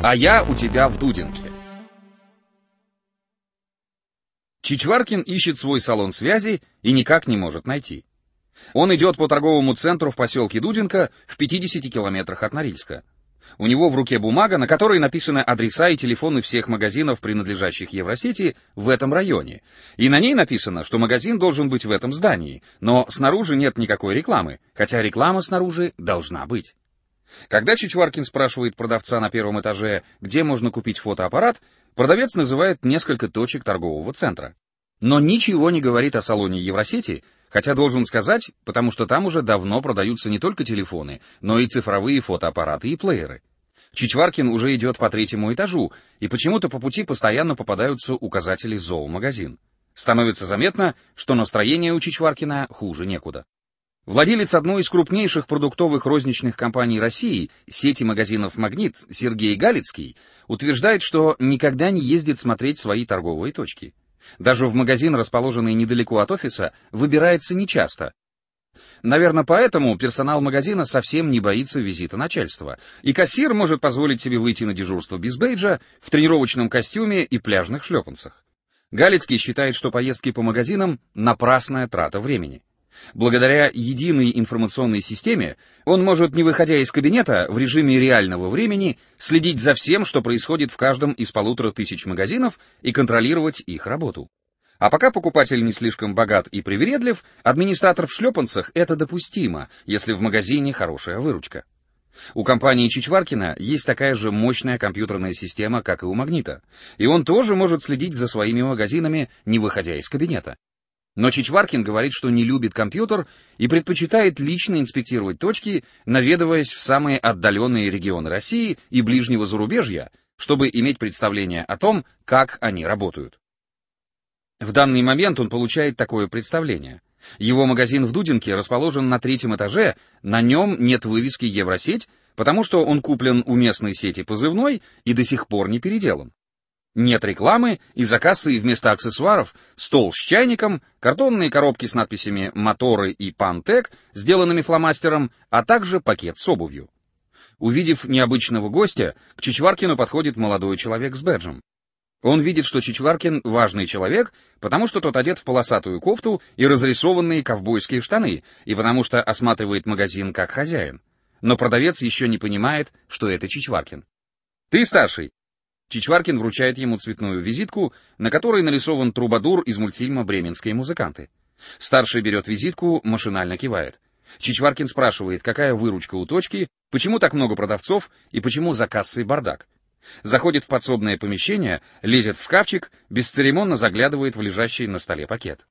А я у тебя в Дудинке. Чичваркин ищет свой салон связи и никак не может найти. Он идет по торговому центру в поселке Дудинка в 50 километрах от Норильска. У него в руке бумага, на которой написаны адреса и телефоны всех магазинов, принадлежащих Евросети, в этом районе. И на ней написано, что магазин должен быть в этом здании, но снаружи нет никакой рекламы, хотя реклама снаружи должна быть. Когда Чичваркин спрашивает продавца на первом этаже, где можно купить фотоаппарат, продавец называет несколько точек торгового центра. Но ничего не говорит о салоне Евросети, хотя должен сказать, потому что там уже давно продаются не только телефоны, но и цифровые фотоаппараты и плееры. Чичваркин уже идет по третьему этажу, и почему-то по пути постоянно попадаются указатели «Зоомагазин». Становится заметно, что настроение у Чичваркина хуже некуда. Владелец одной из крупнейших продуктовых розничных компаний России, сети магазинов «Магнит», Сергей Галицкий, утверждает, что никогда не ездит смотреть свои торговые точки. Даже в магазин, расположенный недалеко от офиса, выбирается нечасто. Наверное, поэтому персонал магазина совсем не боится визита начальства, и кассир может позволить себе выйти на дежурство без бейджа, в тренировочном костюме и пляжных шлепанцах. Галицкий считает, что поездки по магазинам — напрасная трата времени. Благодаря единой информационной системе он может, не выходя из кабинета, в режиме реального времени следить за всем, что происходит в каждом из 1500 магазинов, и контролировать их работу. А пока покупатель не слишком богат и привередлив, администратор в шлепанцах — это допустимо, если в магазине хорошая выручка. У компании Чичваркина есть такая же мощная компьютерная система, как и у «Магнита», и он тоже может следить за своими магазинами, не выходя из кабинета. Но Чичваркин говорит, что не любит компьютер и предпочитает лично инспектировать точки, наведываясь в самые отдаленные регионы России и ближнего зарубежья, чтобы иметь представление о том, как они работают. В данный момент он получает такое представление. Его магазин в Дудинке расположен на 3-м этаже, на нем нет вывески «Евросеть», потому что он куплен у местной сети позывной и до сих пор не переделан. Нет рекламы, и за кассой вместо аксессуаров стол с чайником, картонные коробки с надписями «Моторы» и «Пантек», сделанными фломастером, а также пакет с обувью. Увидев необычного гостя, к Чичваркину подходит молодой человек с бэджем. Он видит, что Чичваркин важный человек, потому что тот одет в полосатую кофту и разрисованные ковбойские штаны, и потому что осматривает магазин как хозяин. Но продавец еще не понимает, что это Чичваркин. «Ты старший?» Чичваркин вручает ему цветную визитку, на которой нарисован трубадур из мультфильма «Бременские музыканты». Старший берет визитку, машинально кивает. Чичваркин спрашивает, какая выручка у точки, почему так много продавцов и почему за кассой бардак. Заходит в подсобное помещение, лезет в шкафчик, бесцеремонно заглядывает в лежащий на столе пакет.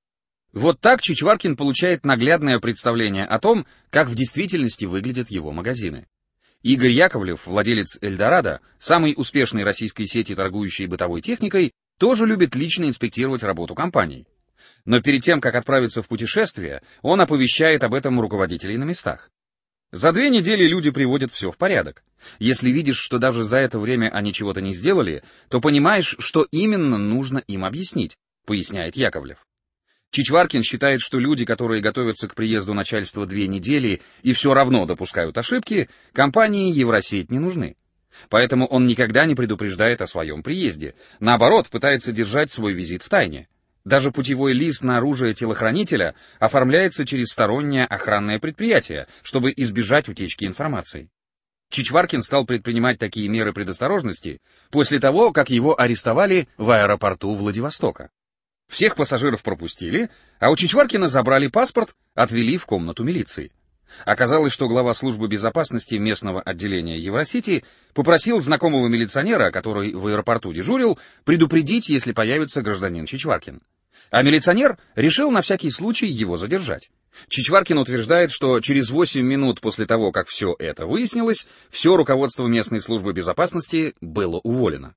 Вот так Чичваркин получает наглядное представление о том, как в действительности выглядят его магазины. Игорь Яковлев, владелец «Эльдорадо», самой успешной российской сети, торгующей бытовой техникой, тоже любит лично инспектировать работу компаний. Но перед тем, как отправиться в путешествие, он оповещает об этом руководителей на местах. За 2 недели люди приводят все в порядок. Если видишь, что даже за это время они чего-то не сделали, то понимаешь, что именно нужно им объяснить, поясняет Яковлев. Чичваркин считает, что люди, которые готовятся к приезду начальства 2 недели и все равно допускают ошибки, компании Евросеть не нужны. Поэтому он никогда не предупреждает о своем приезде. Наоборот, пытается держать свой визит в тайне. Даже путевой лист на оружие телохранителя оформляется через стороннее охранное предприятие, чтобы избежать утечки информации. Чичваркин стал предпринимать такие меры предосторожности после того, как его арестовали в аэропорту Владивостока. Всех пассажиров пропустили, а у Чичваркина забрали паспорт, отвели в комнату милиции. Оказалось, что глава службы безопасности местного отделения Евросети попросил знакомого милиционера, который в аэропорту дежурил, предупредить, если появится гражданин Чичваркин. А милиционер решил на всякий случай его задержать. Чичваркин утверждает, что через 8 минут после того, как все это выяснилось, все руководство местной службы безопасности было уволено.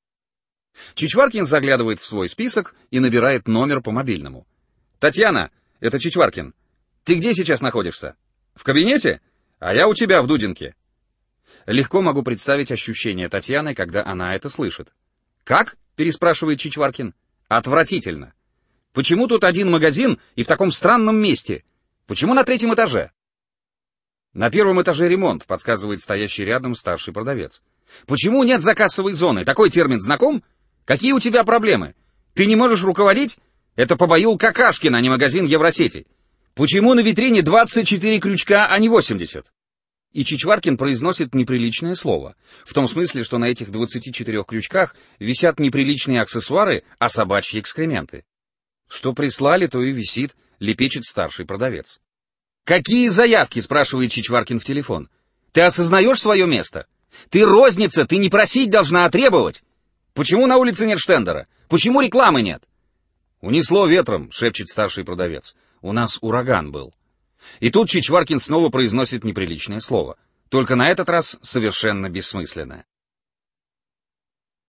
Чичваркин заглядывает в свой список и набирает номер по мобильному. «Татьяна, это Чичваркин. Ты где сейчас находишься? В кабинете? А я у тебя в Дудинке». Легко могу представить ощущение Татьяны, когда она это слышит. «Как?» — переспрашивает Чичваркин. «Отвратительно. Почему тут один магазин и в таком странном месте? Почему на 3-м этаже?» «На 1-м этаже ремонт», — подсказывает стоящий рядом старший продавец. Почему нет закассовой зоны? Такой термин знаком? Какие у тебя проблемы? Ты не можешь руководить? Это побоюл Какашкин, а не магазин Евросети. Почему на витрине 24 крючка, а не 80? И Чичваркин произносит неприличное слово. В том смысле, что на этих 24 крючках висят неприличные аксессуары, а собачьи экскременты. Что прислали, то и висит, лепечет старший продавец. «Какие заявки?» — спрашивает Чичваркин в телефон. «Ты осознаешь свое место? Ты розница, ты не просить должна, а требовать. Почему на улице нет штендера? Почему рекламы нет?» «Унесло ветром», — шепчет старший продавец. «У нас ураган был». И тут Чичваркин снова произносит неприличное слово. Только на этот раз совершенно бессмысленное.